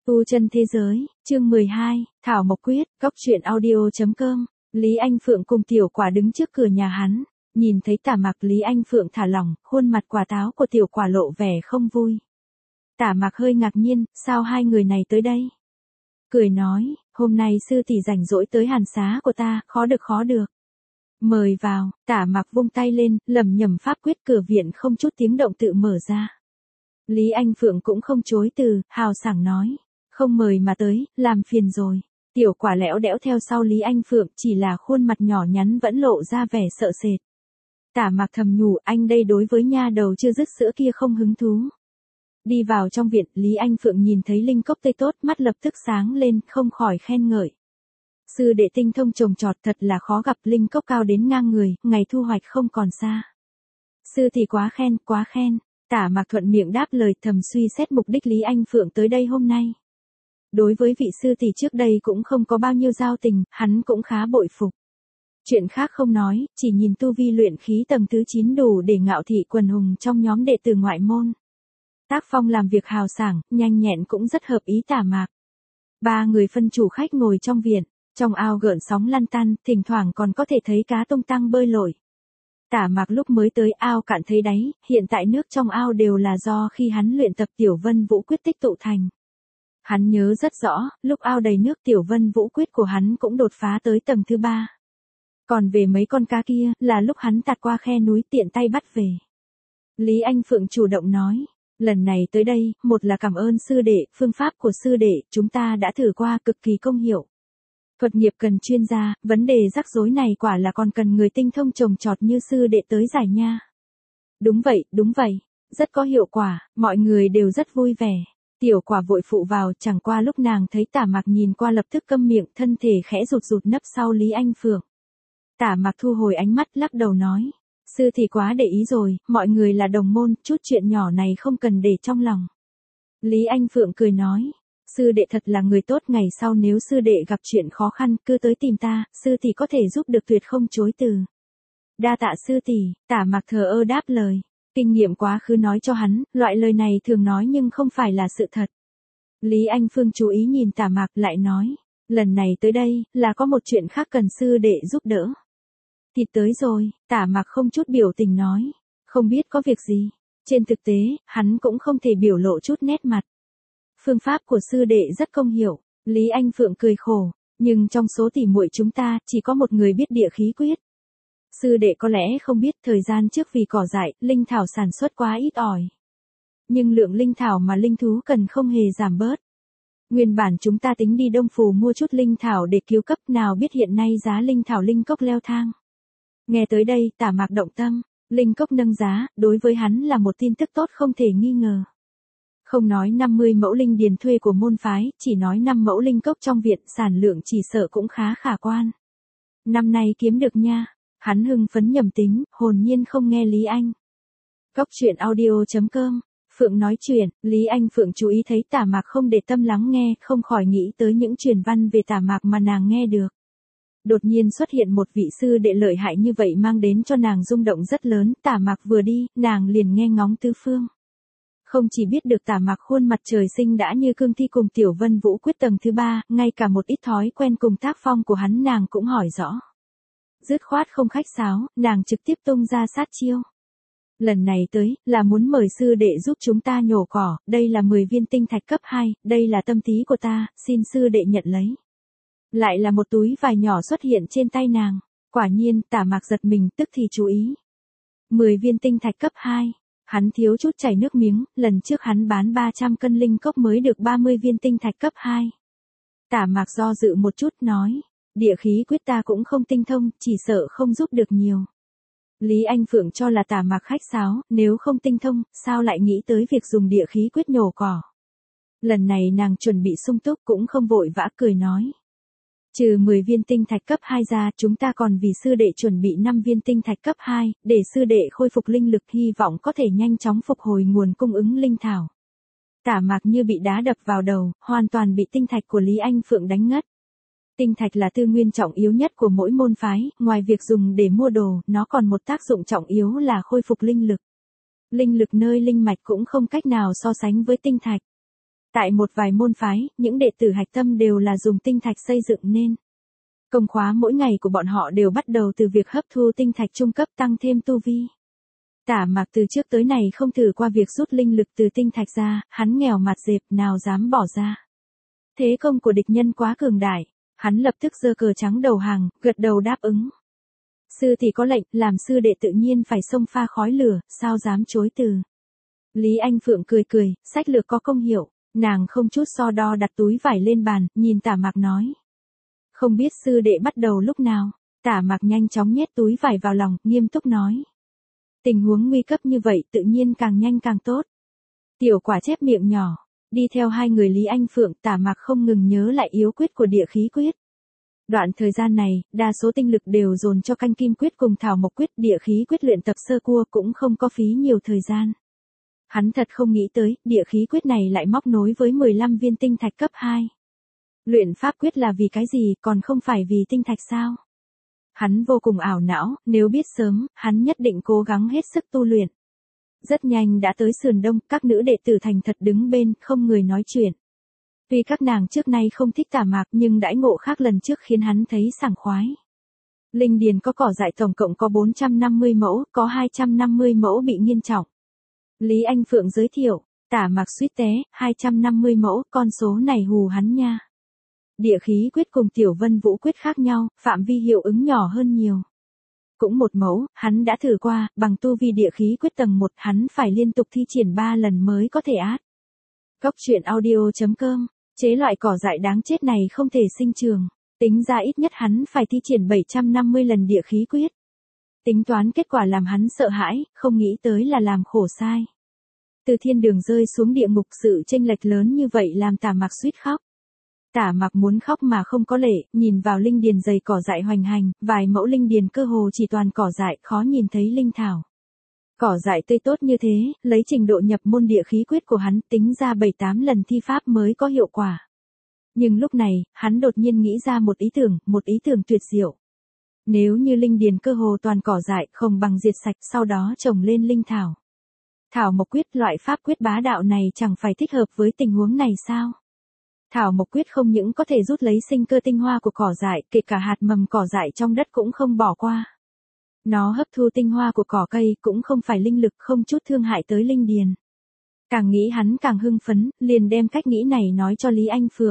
Tu chân thế giới, chương 12, Thảo Mộc Quyết, Cóc truyện audio.com. Lý Anh Phượng cùng Tiểu Quả đứng trước cửa nhà hắn, nhìn thấy Tả Mặc. Lý Anh Phượng thả lỏng, khuôn mặt quả táo của Tiểu Quả lộ vẻ không vui. Tả Mặc hơi ngạc nhiên, sao hai người này tới đây? Cười nói, hôm nay sư tỷ rảnh rỗi tới hàn xá của ta, khó được. Mời vào. Tả Mặc vung tay lên, lẩm nhẩm pháp quyết, cửa viện không chút tiếng động tự mở ra. Lý Anh Phượng cũng không chối từ, hào sảng nói, không mời mà tới, làm phiền rồi. Tiểu Quả lẽo đẽo theo sau Lý Anh Phượng, chỉ là khuôn mặt nhỏ nhắn vẫn lộ ra vẻ sợ sệt. Tả Mặc thầm nhủ, anh đây đối với nha đầu chưa dứt sữa kia không hứng thú. Đi vào trong viện, Lý Anh Phượng nhìn thấy linh cốc tây tốt, mắt lập tức sáng lên, không khỏi khen ngợi. Sư đệ tinh thông trồng trọt, thật là khó gặp, linh cốc cao đến ngang người, ngày thu hoạch không còn xa. Sư thì quá khen. Tả Mặc thuận miệng đáp lời, thầm suy xét mục đích Lý Anh Phượng tới đây hôm nay. Đối với vị sư tỷ trước đây cũng không có bao nhiêu giao tình, hắn cũng khá bội phục. Chuyện khác không nói, chỉ nhìn tu vi luyện khí tầng thứ 9 đủ để ngạo thị quần hùng trong nhóm đệ tử ngoại môn. Tác phong làm việc hào sảng, nhanh nhẹn cũng rất hợp ý Tả Mặc. Ba người phân chủ khách ngồi trong viện, trong ao gợn sóng lăn tăn, thỉnh thoảng còn có thể thấy cá tung tăng bơi lội. Tả Mặc lúc mới tới ao cạn thấy đáy, hiện tại nước trong ao đều là do khi hắn luyện tập Tiểu Vân Vũ Quyết tích tụ thành. Hắn nhớ rất rõ, lúc ao đầy nước Tiểu Vân Vũ Quyết của hắn cũng đột phá tới tầng thứ 3. Còn về mấy con cá kia, là lúc hắn tạt qua khe núi tiện tay bắt về. Lý Anh Phượng chủ động nói, lần này tới đây, một là cảm ơn sư đệ, phương pháp của sư đệ, chúng ta đã thử qua cực kỳ công hiệu. Thuật nghiệp cần chuyên gia, vấn đề rắc rối này quả là còn cần người tinh thông trồng trọt như sư đệ tới giải nha. Đúng vậy, rất có hiệu quả, mọi người đều rất vui vẻ. Tiểu Quả vội phụ vào, chẳng qua lúc nàng thấy Tả Mặc nhìn qua lập tức câm miệng, thân thể khẽ rụt nấp sau Lý Anh Phượng. Tả Mặc thu hồi ánh mắt, lắc đầu nói, sư thì quá để ý rồi, mọi người là đồng môn, chút chuyện nhỏ này không cần để trong lòng. Lý Anh Phượng cười nói, sư đệ thật là người tốt, ngày sau nếu sư đệ gặp chuyện khó khăn cứ tới tìm ta, sư tỷ có thể giúp được tuyệt không chối từ. Đa tạ sư tỷ. Tả Mặc thờ ơ đáp lời. Kinh nghiệm quá khứ nói cho hắn, loại lời này thường nói nhưng không phải là sự thật. Lý Anh Phương chú ý nhìn Tả Mặc lại nói, lần này tới đây, là có một chuyện khác cần sư đệ giúp đỡ. Thịt tới rồi. Tả Mặc không chút biểu tình nói, không biết có việc gì. Trên thực tế, hắn cũng không thể biểu lộ chút nét mặt. Phương pháp của sư đệ rất công hiệu. Lý Anh Phượng cười khổ, nhưng trong số tỷ muội chúng ta, chỉ có một người biết địa khí quyết. Sư đệ có lẽ không biết, thời gian trước vì cỏ dại, linh thảo sản xuất quá ít ỏi. Nhưng lượng linh thảo mà linh thú cần không hề giảm bớt. Nguyên bản chúng ta tính đi Đông Phù mua chút linh thảo để cứu cấp, nào biết hiện nay giá linh thảo linh cốc leo thang. Nghe tới đây, Tả Mặc động tâm, linh cốc nâng giá, đối với hắn là một tin tức tốt không thể nghi ngờ. Không nói 50 mẫu linh điền thuê của môn phái, chỉ nói 5 mẫu linh cốc trong viện, sản lượng chỉ sợ cũng khá khả quan. Năm nay kiếm được nha. Hắn hưng phấn nhầm tính, hồn nhiên không nghe Lý Anh. Cóc truyện audio.com. Phượng nói chuyện, Lý Anh Phượng chú ý thấy Tả Mặc không để tâm lắng nghe, không khỏi nghĩ tới những truyền văn về Tả Mặc mà nàng nghe được. Đột nhiên xuất hiện một vị sư đệ lợi hại như vậy mang đến cho nàng rung động rất lớn, Tả Mặc vừa đi, nàng liền nghe ngóng tứ phương. Không chỉ biết được Tả Mặc khuôn mặt trời sinh đã như cương thi cùng Tiểu Vân Vũ Quyết tầng thứ 3, ngay cả một ít thói quen cùng tác phong của hắn nàng cũng hỏi rõ. Dứt khoát không khách sáo, nàng trực tiếp tung ra sát chiêu. Lần này tới, là muốn mời sư đệ giúp chúng ta nhổ cỏ, đây là 10 viên tinh thạch cấp 2, đây là tâm tí của ta, xin sư đệ nhận lấy. Lại là một túi vải nhỏ xuất hiện trên tay nàng, quả nhiên, Tả Mặc giật mình, tức thì chú ý. 10 viên tinh thạch cấp 2, hắn thiếu chút chảy nước miếng, lần trước hắn bán 300 cân linh cốc mới được 30 viên tinh thạch cấp 2. Tả Mặc do dự một chút nói, địa khí quyết ta cũng không tinh thông, chỉ sợ không giúp được nhiều. Lý Anh Phượng cho là Tả Mặc khách sáo, nếu không tinh thông, sao lại nghĩ tới việc dùng địa khí quyết nhổ cỏ. Lần này nàng chuẩn bị sung túc cũng không vội vã, cười nói. Trừ 10 viên tinh thạch cấp 2 ra, chúng ta còn vì sư đệ chuẩn bị 5 viên tinh thạch cấp 2, để sư đệ khôi phục linh lực, hy vọng có thể nhanh chóng phục hồi nguồn cung ứng linh thảo. Tả Mặc như bị đá đập vào đầu, hoàn toàn bị tinh thạch của Lý Anh Phượng đánh ngất. Tinh thạch là tư nguyên trọng yếu nhất của mỗi môn phái, ngoài việc dùng để mua đồ, nó còn một tác dụng trọng yếu là khôi phục linh lực. Linh lực nơi linh mạch cũng không cách nào so sánh với tinh thạch. Tại một vài môn phái, những đệ tử hạch tâm đều là dùng tinh thạch xây dựng nên. Công khóa mỗi ngày của bọn họ đều bắt đầu từ việc hấp thu tinh thạch trung cấp tăng thêm tu vi. Tả Mạc từ trước tới này không thử qua việc rút linh lực từ tinh thạch ra, hắn nghèo mặt dẹp nào dám bỏ ra. Thế công của địch nhân quá cường đại, hắn lập tức giơ cờ trắng đầu hàng, gật đầu đáp ứng. Sư thì có lệnh, làm sư đệ tự nhiên phải xông pha khói lửa, sao dám chối từ. Lý Anh Phượng cười cười, sách lược có công hiệu, nàng không chút so đo đặt túi vải lên bàn, nhìn Tả Mạc nói. Không biết sư đệ bắt đầu lúc nào, Tả Mạc nhanh chóng nhét túi vải vào lòng, nghiêm túc nói. Tình huống nguy cấp như vậy tự nhiên càng nhanh càng tốt. Tiểu Quả chép miệng nhỏ, đi theo hai người Lý Anh Phượng, Tả Mạc không ngừng nhớ lại yếu quyết của địa khí quyết. Đoạn thời gian này, đa số tinh lực đều dồn cho canh kim quyết cùng thảo mộc quyết, địa khí quyết luyện tập sơ cua cũng không có phí nhiều thời gian. Hắn thật không nghĩ tới, địa khí quyết này lại móc nối với 15 viên tinh thạch cấp 2. Luyện pháp quyết là vì cái gì, còn không phải vì tinh thạch sao? Hắn vô cùng ảo não, nếu biết sớm, hắn nhất định cố gắng hết sức tu luyện. Rất nhanh đã tới sườn đông, các nữ đệ tử thành thật đứng bên, không người nói chuyện. Tuy các nàng trước nay không thích Tả Mạc nhưng đãi ngộ khác lần trước khiến hắn thấy sảng khoái. Linh điền có cỏ dại tổng cộng có 450 mẫu, có 250 mẫu bị nghiêm trọng. Lý Anh Phượng giới thiệu, Tả Mạc suýt té, 250 mẫu, con số này hù hắn nha. Địa khí quyết cùng tiểu vân vũ quyết khác nhau, phạm vi hiệu ứng nhỏ hơn nhiều. Cũng một mẫu, hắn đã thử qua, bằng tu vi địa khí quyết tầng 1 hắn phải liên tục thi triển 3 lần mới có thể át. Góc truyện audio.com, chế loại cỏ dại đáng chết này không thể sinh trường, tính ra ít nhất hắn phải thi triển 750 lần địa khí quyết. Tính toán kết quả làm hắn sợ hãi, không nghĩ tới là làm khổ sai. Từ thiên đường rơi xuống địa ngục, sự chênh lệch lớn như vậy làm Tả Mạc suýt khóc. Tả Mạc muốn khóc mà không có lệ, nhìn vào linh điền dày cỏ dại hoành hành, vài mẫu linh điền cơ hồ chỉ toàn cỏ dại, khó nhìn thấy linh thảo. Cỏ dại tươi tốt như thế, lấy trình độ nhập môn địa khí quyết của hắn tính ra 7-8 lần thi pháp mới có hiệu quả. Nhưng lúc này, hắn đột nhiên nghĩ ra một ý tưởng tuyệt diệu. Nếu như linh điền cơ hồ toàn cỏ dại, không bằng diệt sạch, sau đó trồng lên linh thảo. Thảo mộc quyết, loại pháp quyết bá đạo này chẳng phải thích hợp với tình huống này sao? Thảo mộc quyết không những có thể rút lấy sinh cơ tinh hoa của cỏ dại, kể cả hạt mầm cỏ dại trong đất cũng không bỏ qua. Nó hấp thu tinh hoa của cỏ cây, cũng không phải linh lực, không chút thương hại tới linh điền. Càng nghĩ hắn càng hưng phấn, liền đem cách nghĩ này nói cho Lý Anh Phượng.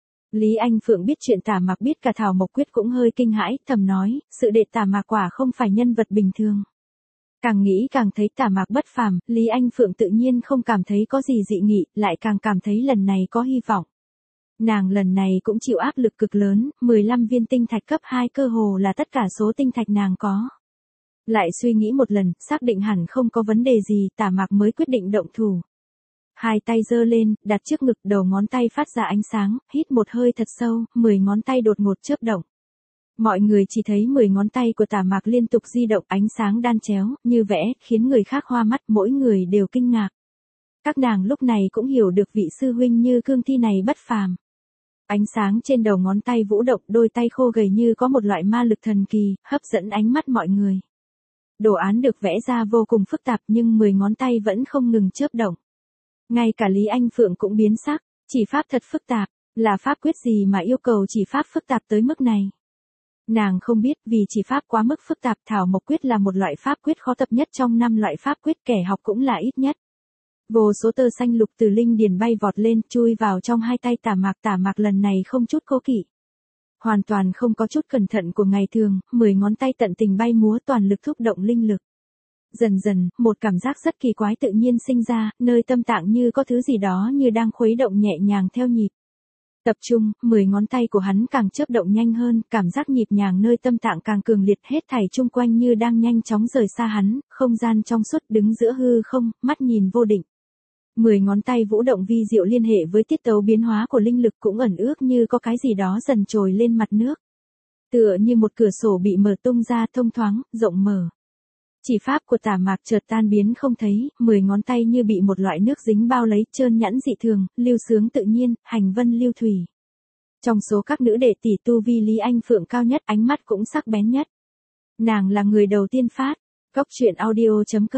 Lý Anh Phượng biết chuyện Tả Mạc biết cả thảo mộc quyết cũng hơi kinh hãi, thầm nói, sự đệ Tả Mạc quả không phải nhân vật bình thường. Càng nghĩ càng thấy Tả Mạc bất phàm, Lý Anh Phượng tự nhiên không cảm thấy có gì dị nghị, lại càng cảm thấy lần này có hy vọng. Nàng lần này cũng chịu áp lực cực lớn, 15 viên tinh thạch cấp 2 cơ hồ là tất cả số tinh thạch nàng có. Lại suy nghĩ một lần, xác định hẳn không có vấn đề gì, Tả Mạc mới quyết định động thủ. Hai tay giơ lên, đặt trước ngực, đầu ngón tay phát ra ánh sáng, hít một hơi thật sâu, 10 ngón tay đột ngột chớp động. Mọi người chỉ thấy 10 ngón tay của Tả Mạc liên tục di động, ánh sáng đan chéo, như vẽ, khiến người khác hoa mắt, mỗi người đều kinh ngạc. Các nàng lúc này cũng hiểu được vị sư huynh như cương thi này bất phàm. Ánh sáng trên đầu ngón tay vũ động, đôi tay khô gầy như có một loại ma lực thần kỳ, hấp dẫn ánh mắt mọi người. Đồ án được vẽ ra vô cùng phức tạp nhưng 10 ngón tay vẫn không ngừng chớp động. Ngay cả Lý Anh Phượng cũng biến sắc, chỉ pháp thật phức tạp, là pháp quyết gì mà yêu cầu chỉ pháp phức tạp tới mức này. Nàng không biết vì chỉ pháp quá mức phức tạp, thảo mộc quyết là một loại pháp quyết khó tập nhất trong 5 loại pháp quyết, kẻ học cũng là ít nhất. Vô số tơ xanh lục từ linh điền bay vọt lên, chui vào trong hai tay Tả Mạc lần này không chút cố kỵ. Hoàn toàn không có chút cẩn thận của ngày thường, 10 ngón tay tận tình bay múa, toàn lực thúc động linh lực. Dần dần, một cảm giác rất kỳ quái tự nhiên sinh ra, nơi tâm tạng như có thứ gì đó như đang khuấy động nhẹ nhàng theo nhịp. Tập trung, 10 ngón tay của hắn càng chớp động nhanh hơn, cảm giác nhịp nhàng nơi tâm tạng càng cường liệt, hết thảy chung quanh như đang nhanh chóng rời xa hắn, không gian trong suốt, đứng giữa hư không, mắt nhìn vô định. 10 ngón tay vũ động vi diệu liên hệ với tiết tấu biến hóa của linh lực, cũng ẩn ước như có cái gì đó dần trồi lên mặt nước. Tựa như một cửa sổ bị mở tung ra, thông thoáng, rộng mở. Chỉ pháp của Tả Mạc chợt tan biến không thấy, 10 ngón tay như bị một loại nước dính bao lấy, trơn nhẵn dị thường, lưu sướng tự nhiên, hành vân lưu thủy. Trong số các nữ đệ tỷ tu vi Lý Anh Phượng cao nhất, ánh mắt cũng sắc bén nhất. Nàng là người đầu tiên phát. Góc truyện audio.com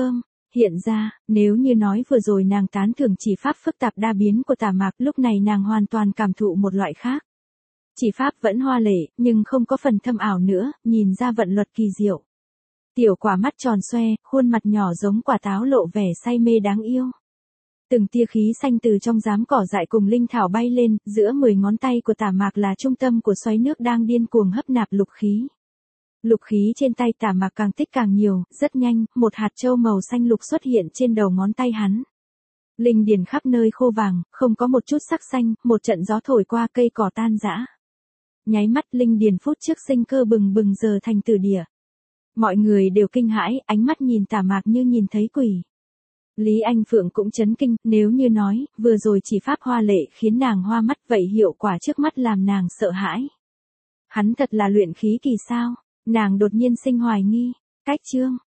Hiện ra, nếu như nói vừa rồi nàng tán thưởng chỉ pháp phức tạp đa biến của Tả Mạc, lúc này nàng hoàn toàn cảm thụ một loại khác. Chỉ pháp vẫn hoa lệ, nhưng không có phần thâm ảo nữa, nhìn ra vận luật kỳ diệu. Tiểu Quả mắt tròn xoe, khuôn mặt nhỏ giống quả táo lộ vẻ say mê đáng yêu. Từng tia khí xanh từ trong giám cỏ dại cùng linh thảo bay lên, giữa 10 ngón tay của Tả Mạc là trung tâm của xoáy nước đang điên cuồng hấp nạp lục khí. Lục khí trên tay Tả Mạc càng tích càng nhiều, rất nhanh, một hạt châu màu xanh lục xuất hiện trên đầu ngón tay hắn. Linh điền khắp nơi khô vàng, không có một chút sắc xanh, một trận gió thổi qua cây cỏ tan rã. Nháy mắt linh điền phút trước sinh cơ bừng bừng giờ thành tử địa. Mọi người đều kinh hãi, ánh mắt nhìn Tả Mạc như nhìn thấy quỷ. Lý Anh Phượng cũng chấn kinh, nếu như nói, vừa rồi chỉ pháp hoa lệ khiến nàng hoa mắt, vậy hiệu quả trước mắt làm nàng sợ hãi. Hắn thật là luyện khí kỳ sao? Nàng đột nhiên sinh hoài nghi. Cách chương